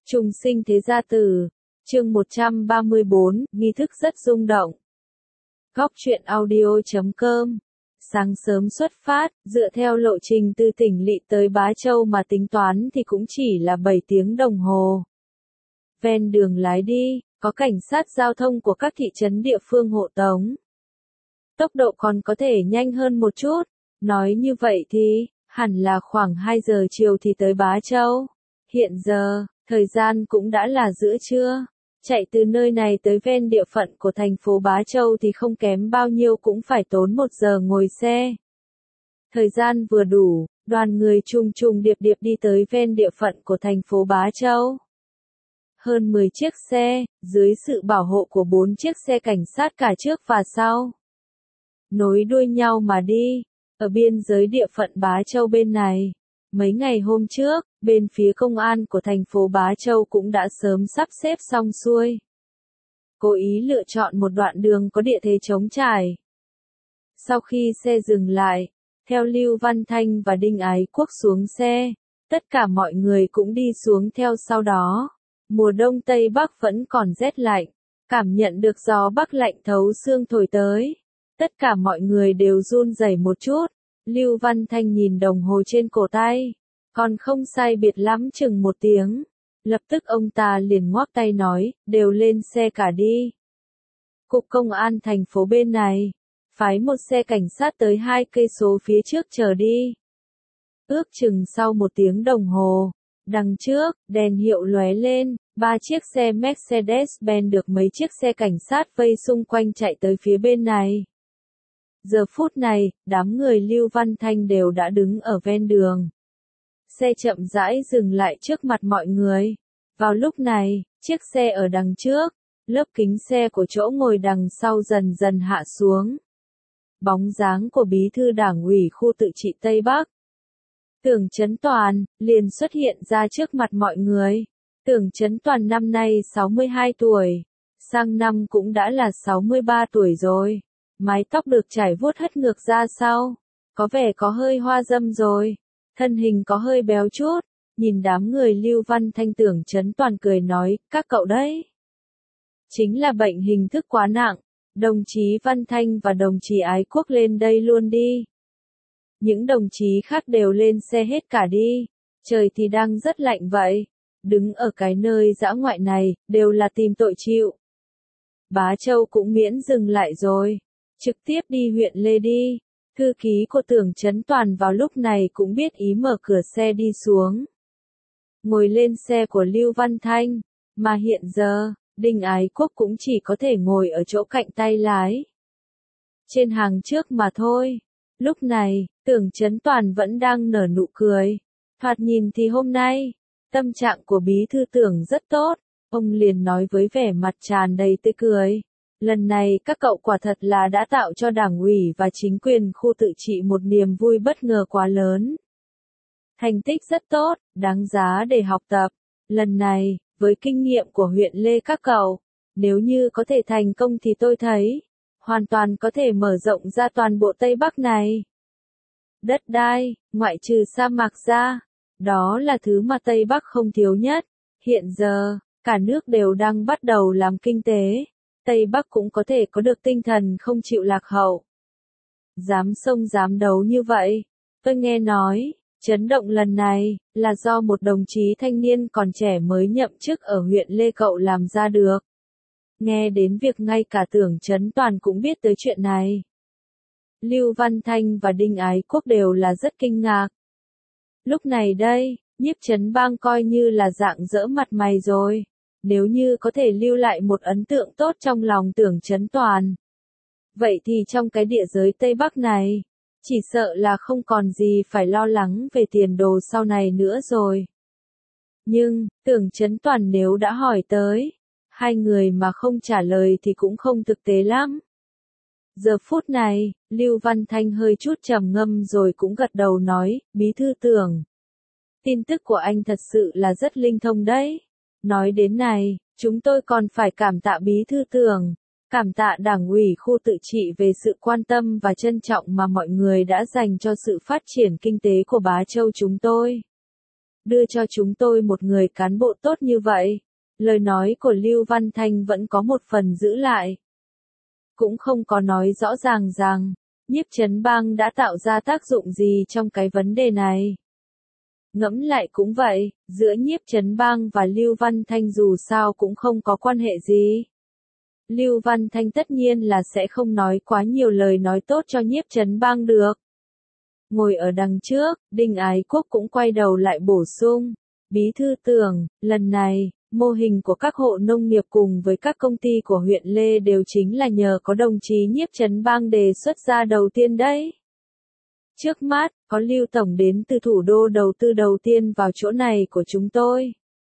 Trùng sinh thế gia tử, chương 134, nghi thức rất rung động. Góc truyện audio.com. Sáng sớm xuất phát, dựa theo lộ trình từ tỉnh lỵ tới Bá Châu mà tính toán thì cũng chỉ là 7 tiếng đồng hồ. Ven đường lái đi, có cảnh sát giao thông của các thị trấn địa phương hộ tống. Tốc độ còn có thể nhanh hơn một chút, nói như vậy thì, hẳn là khoảng 2 giờ chiều thì tới Bá Châu. Hiện giờ, thời gian cũng đã là giữa trưa. Chạy từ nơi này tới ven địa phận của thành phố Bá Châu thì không kém bao nhiêu cũng phải tốn 1 giờ ngồi xe. Thời gian vừa đủ, đoàn người trùng trùng điệp điệp đi tới ven địa phận của thành phố Bá Châu. Hơn 10 chiếc xe, dưới sự bảo hộ của 4 chiếc xe cảnh sát cả trước và sau. Nối đuôi nhau mà đi, ở biên giới địa phận Bá Châu bên này. Mấy ngày hôm trước, bên phía công an của thành phố Bá Châu cũng đã sớm sắp xếp xong xuôi. Cố ý lựa chọn một đoạn đường có địa thế trống trải. Sau khi xe dừng lại, theo Lưu Văn Thanh và Đinh Ái Quốc xuống xe, tất cả mọi người cũng đi xuống theo sau đó. Mùa đông Tây Bắc vẫn còn rét lạnh, cảm nhận được gió Bắc lạnh thấu xương thổi tới. Tất cả mọi người đều run rẩy một chút. Lưu Văn Thanh nhìn đồng hồ trên cổ tay, còn không sai biệt lắm chừng 1 tiếng. Lập tức ông ta liền ngoắc tay nói, đều lên xe cả đi. Cục công an thành phố bên này, phái một xe cảnh sát tới 2 cây số phía trước chờ đi. Ước chừng sau 1 tiếng đồng hồ, đằng trước, đèn hiệu lóe lên, 3 chiếc xe Mercedes-Benz được mấy chiếc xe cảnh sát vây xung quanh chạy tới phía bên này. Giờ phút này, đám người Lưu Văn Thanh đều đã đứng ở ven đường. Xe chậm rãi dừng lại trước mặt mọi người. Vào lúc này, chiếc xe ở đằng trước, lớp kính xe của chỗ ngồi đằng sau dần dần hạ xuống. Bóng dáng của bí thư đảng ủy khu tự trị Tây Bắc, Tưởng Chấn Toàn, liền xuất hiện ra trước mặt mọi người. Tưởng Chấn Toàn năm nay 62 tuổi, sang năm cũng đã là 63 tuổi rồi. Mái tóc được chải vuốt hất ngược ra sau, có vẻ có hơi hoa râm rồi, thân hình có hơi béo chút, nhìn đám người Lưu Văn Thanh Tưởng Chấn Toàn cười nói, các cậu đấy. Chính là bệnh hình thức quá nặng, đồng chí Văn Thanh và đồng chí Ái Quốc lên đây luôn đi. Những đồng chí khác đều lên xe hết cả đi, trời thì đang rất lạnh vậy, đứng ở cái nơi dã ngoại này, đều là tìm tội chịu. Bá Châu cũng miễn dừng lại rồi. Trực tiếp đi huyện Lê đi. Thư ký của Tưởng Chấn Toàn vào lúc này cũng biết ý mở cửa xe đi xuống. Ngồi lên xe của Lưu Văn Thanh, mà hiện giờ, Đinh Ái Quốc cũng chỉ có thể ngồi ở chỗ cạnh tay lái. Trên hàng trước mà thôi. Lúc này, Tưởng Chấn Toàn vẫn đang nở nụ cười. Thoạt nhìn thì hôm nay, tâm trạng của bí thư Tưởng rất tốt. Ông liền nói với vẻ mặt tràn đầy tươi cười. Lần này các cậu quả thật là đã tạo cho đảng ủy và chính quyền khu tự trị một niềm vui bất ngờ quá lớn. Thành tích rất tốt, đáng giá để học tập. Lần này, với kinh nghiệm của huyện Lê các cậu, nếu như có thể thành công thì tôi thấy, hoàn toàn có thể mở rộng ra toàn bộ Tây Bắc này. Đất đai, ngoại trừ sa mạc ra, đó là thứ mà Tây Bắc không thiếu nhất. Hiện giờ, cả nước đều đang bắt đầu làm kinh tế. Tây Bắc cũng có thể có được tinh thần không chịu lạc hậu. Dám xông dám đấu như vậy. Tôi nghe nói, chấn động lần này, là do một đồng chí thanh niên còn trẻ mới nhậm chức ở huyện Lê cậu làm ra được. Nghe đến việc ngay cả Tưởng Chấn Toàn cũng biết tới chuyện này. Lưu Văn Thanh và Đinh Ái Quốc đều là rất kinh ngạc. Lúc này đây, Nhiếp Chấn Bang coi như là rạng rỡ mặt mày rồi. Nếu như có thể lưu lại một ấn tượng tốt trong lòng Tưởng Chấn Toàn. Vậy thì trong cái địa giới Tây Bắc này, chỉ sợ là không còn gì phải lo lắng về tiền đồ sau này nữa rồi. Nhưng, Tưởng Chấn Toàn nếu đã hỏi tới, hai người mà không trả lời thì cũng không thực tế lắm. Giờ phút này, Lưu Văn Thanh hơi chút trầm ngâm rồi cũng gật đầu nói, bí thư Tưởng. Tin tức của anh thật sự là rất linh thông đấy. Nói đến này, chúng tôi còn phải cảm tạ bí thư Tưởng, cảm tạ đảng ủy khu tự trị về sự quan tâm và trân trọng mà mọi người đã dành cho sự phát triển kinh tế của Bá Châu chúng tôi. đưa cho chúng tôi một người cán bộ tốt như vậy. Lời nói của Lưu Văn Thanh vẫn có một phần giữ lại. Cũng không có nói rõ ràng rằng, Nhiếp Chấn Bang đã tạo ra tác dụng gì trong cái vấn đề này. Ngẫm lại cũng vậy, giữa Nhiếp Chấn Bang và Lưu Văn Thanh dù sao cũng không có quan hệ gì. Lưu Văn Thanh tất nhiên là sẽ không nói quá nhiều lời nói tốt cho Nhiếp Chấn Bang được. Ngồi ở đằng trước, Đinh Ái Quốc cũng quay đầu lại bổ sung. Bí thư Tưởng, lần này, mô hình của các hộ nông nghiệp cùng với các công ty của huyện Lê đều chính là nhờ có đồng chí Nhiếp Chấn Bang đề xuất ra đầu tiên đấy. Trước mắt, có Lưu Tổng đến từ thủ đô đầu tư đầu tiên vào chỗ này của chúng tôi.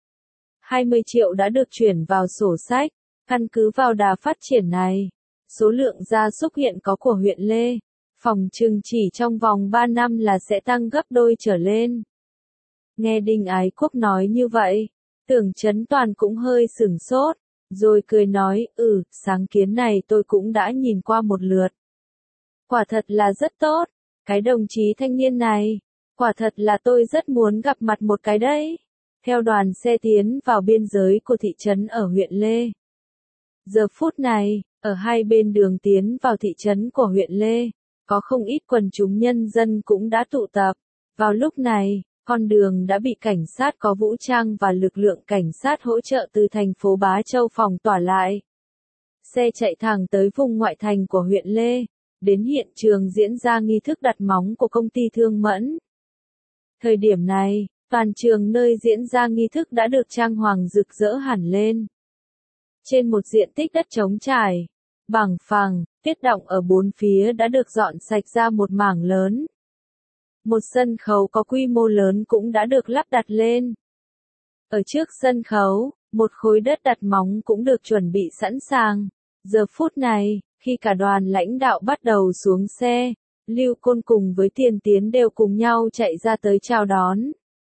20 triệu đã được chuyển vào sổ sách, căn cứ vào đà phát triển này. Số lượng gia súc hiện có của huyện Lê, phòng trừng chỉ trong vòng 3 năm là sẽ tăng gấp đôi trở lên. Nghe Đinh Ái Quốc nói như vậy, Tưởng Chấn Toàn cũng hơi sửng sốt, rồi cười nói, sáng kiến này tôi cũng đã nhìn qua một lượt. Quả thật là rất tốt, cái đồng chí thanh niên này, quả thật là tôi rất muốn gặp mặt một cái đấy. Theo đoàn xe tiến vào biên giới của thị trấn ở huyện Lê. Giờ phút này, ở hai bên đường tiến vào thị trấn của huyện Lê, có không ít quần chúng nhân dân cũng đã tụ tập. Vào lúc này, con đường đã bị cảnh sát có vũ trang và lực lượng cảnh sát hỗ trợ từ thành phố Bá Châu phong tỏa lại. Xe chạy thẳng tới vùng ngoại thành của huyện Lê, đến hiện trường diễn ra nghi thức đặt móng của công ty Thương Mẫn. Thời điểm này, toàn trường nơi diễn ra nghi thức đã được trang hoàng rực rỡ hẳn lên. Trên một diện tích đất trống trải, bằng phẳng, tuyết động ở bốn phía đã được dọn sạch ra một mảng lớn. Một sân khấu có quy mô lớn cũng đã được lắp đặt lên. Ở trước sân khấu, một khối đất đặt móng cũng được chuẩn bị sẵn sàng. Giờ phút này, khi cả đoàn lãnh đạo bắt đầu xuống xe, Lưu Côn cùng với Tiền Tiến đều cùng nhau chạy ra tới chào đón.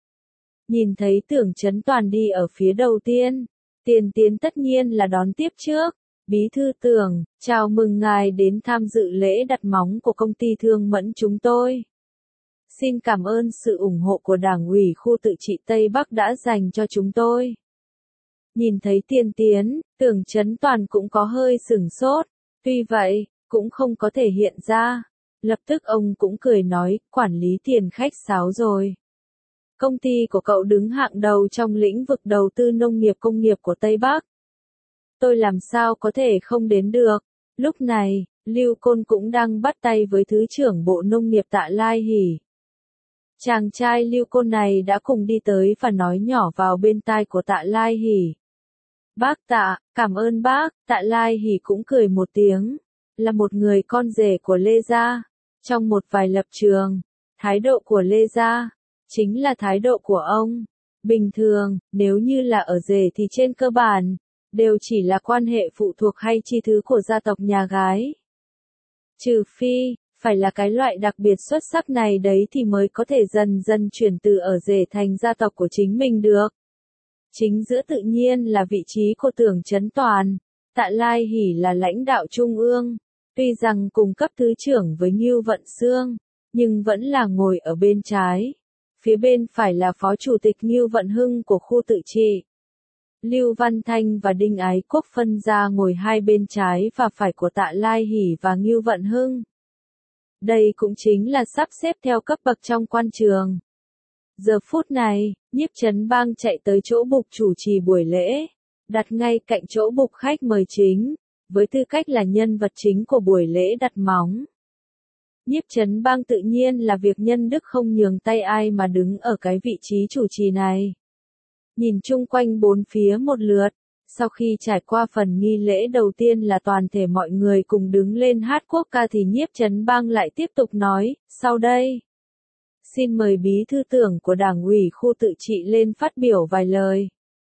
Nhìn thấy Tưởng Chấn Toàn đi ở phía đầu tiên, Tiền Tiến tất nhiên là đón tiếp trước. Bí thư Tưởng, chào mừng ngài đến tham dự lễ đặt móng của công ty Thương Mẫn chúng tôi. Xin cảm ơn sự ủng hộ của Đảng ủy khu tự trị Tây Bắc đã dành cho chúng tôi. Nhìn thấy Tiền Tiến, Tưởng Chấn Toàn cũng có hơi sửng sốt, tuy vậy, cũng không có thể hiện ra. Lập tức ông cũng cười nói, quản lý tiền khách sáo rồi. Công ty của cậu đứng hạng đầu trong lĩnh vực đầu tư nông nghiệp công nghiệp của Tây Bắc. Tôi làm sao có thể không đến được. Lúc này, Lưu Côn cũng đang bắt tay với Thứ trưởng Bộ Nông nghiệp Tạ Lai Hỷ. Chàng trai Lưu Côn này đã cùng đi tới và nói nhỏ vào bên tai của Tạ Lai Hỷ. Bác Tạ, cảm ơn bác. Tạ Lai Hỷ cũng cười một tiếng. Là một người con rể của Lê Gia. Trong một vài lập trường, thái độ của Lê Gia chính là thái độ của ông. Bình thường, nếu như là ở rể thì trên cơ bản đều chỉ là quan hệ phụ thuộc hay chi thứ của gia tộc nhà gái. Trừ phi, phải là cái loại đặc biệt xuất sắc này đấy thì mới có thể dần dần chuyển từ ở rể thành gia tộc của chính mình được. Chính giữa tự nhiên là vị trí của Tưởng Chấn Toàn. Tạ Lai Hỷ là lãnh đạo trung ương, tuy rằng cùng cấp thứ trưởng với Ngưu Vận Xương, nhưng vẫn là ngồi ở bên trái. Phía bên phải là phó chủ tịch Ngưu Vận Hưng của khu tự trị. Lưu Văn Thanh và Đinh Ái Quốc phân ra ngồi hai bên trái và phải của Tạ Lai Hỷ và Ngưu Vận Hưng. Đây cũng chính là sắp xếp theo cấp bậc trong quan trường. Giờ phút này, Nhiếp Chấn Bang chạy tới chỗ bục chủ trì buổi lễ, đặt ngay cạnh chỗ bục khách mời chính, với tư cách là nhân vật chính của buổi lễ đặt móng. Nhiếp Chấn Bang tự nhiên là việc nhân đức không nhường tay ai mà đứng ở cái vị trí chủ trì này. Nhìn chung quanh bốn phía một lượt, sau khi trải qua phần nghi lễ đầu tiên là toàn thể mọi người cùng đứng lên hát quốc ca thì Nhiếp Chấn Bang lại tiếp tục nói, sau đây, xin mời bí thư Tưởng của Đảng ủy khu tự trị lên phát biểu vài lời.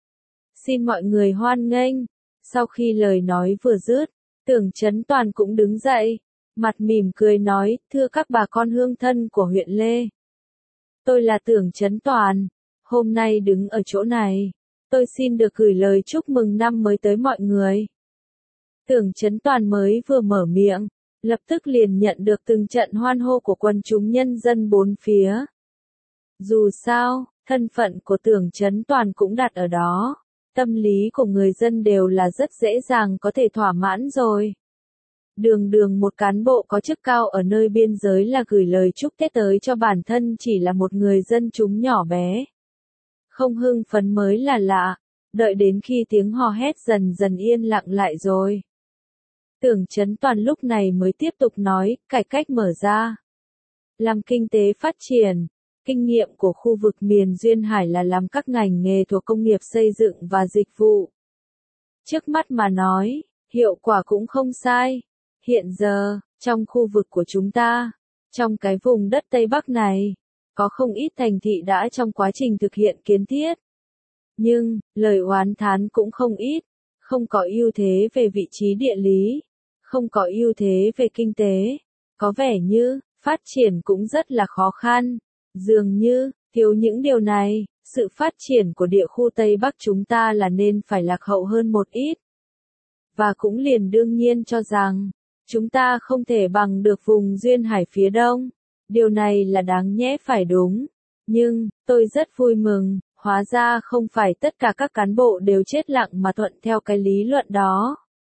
Xin mọi người hoan nghênh. Sau khi lời nói vừa dứt, Tưởng Chấn Toàn cũng đứng dậy, mặt mỉm cười nói, thưa các bà con hương thân của huyện Lê. Tôi là Tưởng Chấn Toàn, hôm nay đứng ở chỗ này, tôi xin được gửi lời chúc mừng năm mới tới mọi người. Tưởng Chấn Toàn mới vừa mở miệng, lập tức liền nhận được từng trận hoan hô của quần chúng nhân dân bốn phía. Dù sao, Thân phận của Tưởng Chấn Toàn cũng đặt ở đó. Tâm lý của người dân đều là rất dễ dàng có thể thỏa mãn rồi. Đường đường một cán bộ có chức cao ở nơi biên giới là gửi lời chúc Tết tới cho bản thân chỉ là một người dân chúng nhỏ bé. Không hưng phấn mới là lạ, đợi đến khi tiếng hò hét dần dần yên lặng lại rồi. Tưởng Chấn Toàn lúc này mới tiếp tục nói, cải cách mở ra. Làm kinh tế phát triển. Kinh nghiệm của khu vực miền Duyên Hải là làm các ngành nghề thuộc công nghiệp xây dựng và dịch vụ. Trước mắt mà nói, hiệu quả cũng không sai. Hiện giờ, trong khu vực của chúng ta, trong cái vùng đất Tây Bắc này, có không ít thành thị đã trong quá trình thực hiện kiến thiết. Nhưng, lời oán thán cũng không ít, không có ưu thế về vị trí địa lý, không có ưu thế về kinh tế, có vẻ như, phát triển cũng rất là khó khăn. Dường như, thiếu những điều này, sự phát triển của địa khu Tây Bắc chúng ta là nên phải lạc hậu hơn một ít. Và cũng liền đương nhiên cho rằng, chúng ta không thể bằng được vùng Duyên Hải phía Đông. Điều này là đáng nhẽ phải đúng. Nhưng, tôi rất vui mừng, hóa ra không phải tất cả các cán bộ đều chết lặng mà thuận theo cái lý luận đó.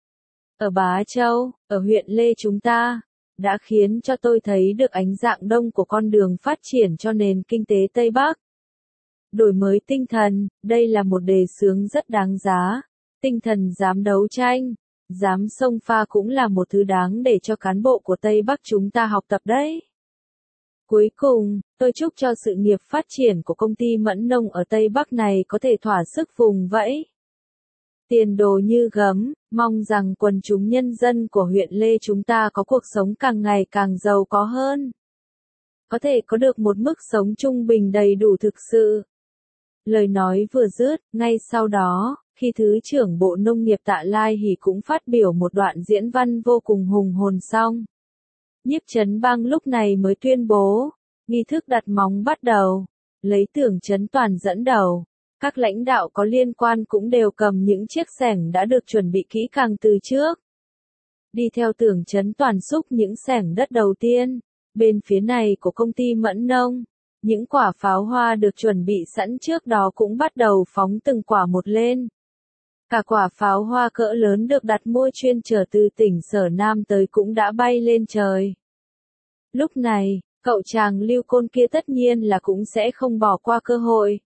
Ở Bá Châu, ở huyện Lê chúng ta, đã khiến cho tôi thấy được ánh dạng đông của con đường phát triển cho nền kinh tế Tây Bắc. Đổi mới tinh thần, đây là một đề xướng rất đáng giá. Tinh thần dám đấu tranh, dám xông pha cũng là một thứ đáng để cho cán bộ của Tây Bắc chúng ta học tập đấy. Cuối cùng, tôi chúc cho sự nghiệp phát triển của công ty Mẫn Nông ở Tây Bắc này có thể thỏa sức vùng vẫy. Tiền đồ như gấm, mong rằng quần chúng nhân dân của huyện Lê chúng ta có cuộc sống càng ngày càng giàu có hơn. Có thể có được một mức sống trung bình đầy đủ thực sự. Lời nói vừa dứt, ngay sau đó, khi Thứ trưởng Bộ Nông nghiệp Tạ Lai Hỷ cũng phát biểu một đoạn diễn văn vô cùng hùng hồn xong. Nhiếp Chấn Bang lúc này mới tuyên bố, nghi thức đặt móng bắt đầu, lấy Tưởng Chấn Toàn dẫn đầu. Các lãnh đạo có liên quan cũng đều cầm những chiếc xẻng đã được chuẩn bị kỹ càng từ trước. Đi theo Tưởng Chấn Toàn xúc những xẻng đất đầu tiên, bên phía này của công ty Mẫn Nông, những quả pháo hoa được chuẩn bị sẵn trước đó cũng bắt đầu phóng từng quả một lên. Cả quả pháo hoa cỡ lớn được đặt mua chuyên chở từ tỉnh Sở Nam tới cũng đã bay lên trời. Lúc này, cậu chàng Lưu Côn kia tất nhiên là cũng sẽ không bỏ qua cơ hội.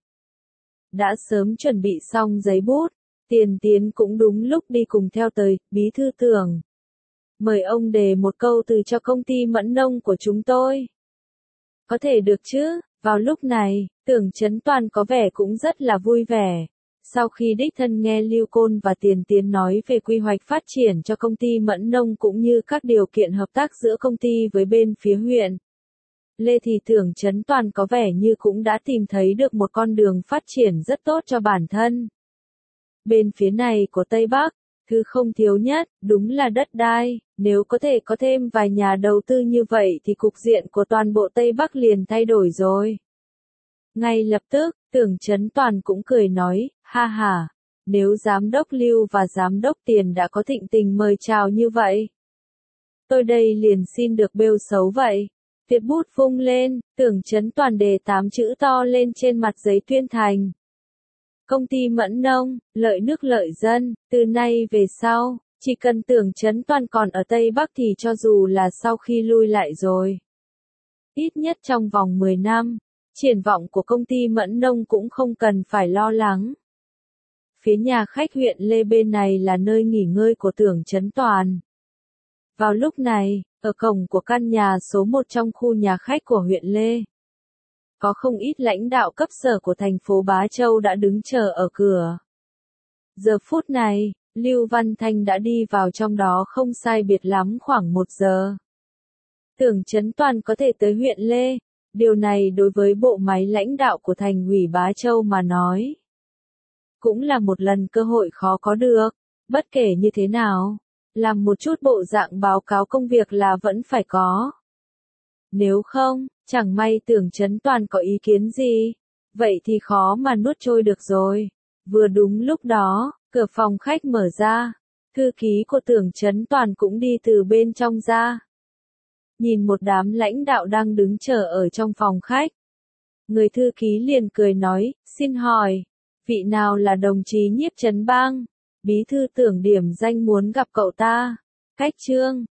Đã sớm chuẩn bị xong giấy bút, Tiền Tiến cũng đúng lúc đi cùng theo tới, bí thư Tưởng. Mời ông đề một câu từ cho công ty Mẫn Nông của chúng tôi. Có thể được chứ, vào lúc này, Tưởng Chấn Toàn có vẻ cũng rất là vui vẻ. Sau khi đích thân nghe Lưu Côn và Tiền Tiến nói về quy hoạch phát triển cho công ty Mẫn Nông cũng như các điều kiện hợp tác giữa công ty với bên phía huyện Lê thì Tưởng Chấn Toàn có vẻ như cũng đã tìm thấy được một con đường phát triển rất tốt cho bản thân. Bên phía này của Tây Bắc, thứ không thiếu nhất, đúng là đất đai, nếu có thể có thêm vài nhà đầu tư như vậy thì cục diện của toàn bộ Tây Bắc liền thay đổi rồi. Ngay lập tức, Tưởng Chấn Toàn cũng cười nói, ha ha, nếu giám đốc Lưu và giám đốc Tiền đã có thịnh tình mời chào như vậy. Tôi đây liền xin được bêu xấu vậy. Việt bút vung lên, Tưởng Chấn Toàn đề 8 chữ to lên trên mặt giấy tuyên thành. Công ty Mẫn Nông, lợi nước lợi dân, từ nay về sau, chỉ cần Tưởng Chấn Toàn còn ở Tây Bắc thì cho dù là sau khi lui lại rồi. Ít nhất trong vòng 10 năm, triển vọng của công ty Mẫn Nông cũng không cần phải lo lắng. Phía nhà khách huyện Lê bên này là nơi nghỉ ngơi của Tưởng Chấn Toàn. Vào lúc này, ở cổng của căn nhà số 1 trong khu nhà khách của huyện Lê, có không ít lãnh đạo cấp sở của thành phố Bá Châu đã đứng chờ ở cửa. Giờ phút này, Lưu Văn Thanh đã đi vào trong đó không sai biệt lắm khoảng 1 giờ. Tưởng Chấn Toàn có thể tới huyện Lê, điều này đối với bộ máy lãnh đạo của thành ủy Bá Châu mà nói, cũng là một lần cơ hội khó có được, bất kể như thế nào. Làm một chút bộ dạng báo cáo công việc là vẫn phải có. Nếu không, chẳng may Tưởng Chấn Toàn có ý kiến gì, vậy thì khó mà nuốt trôi được rồi. Vừa đúng lúc đó, cửa phòng khách mở ra, thư ký của Tưởng Chấn Toàn cũng đi từ bên trong ra. Nhìn một đám lãnh đạo đang đứng chờ ở trong phòng khách. Người thư ký liền cười nói, xin hỏi, vị nào là đồng chí Nhiếp Trấn Bang? Bí thư Tưởng điểm danh muốn gặp cậu ta. Cách Trương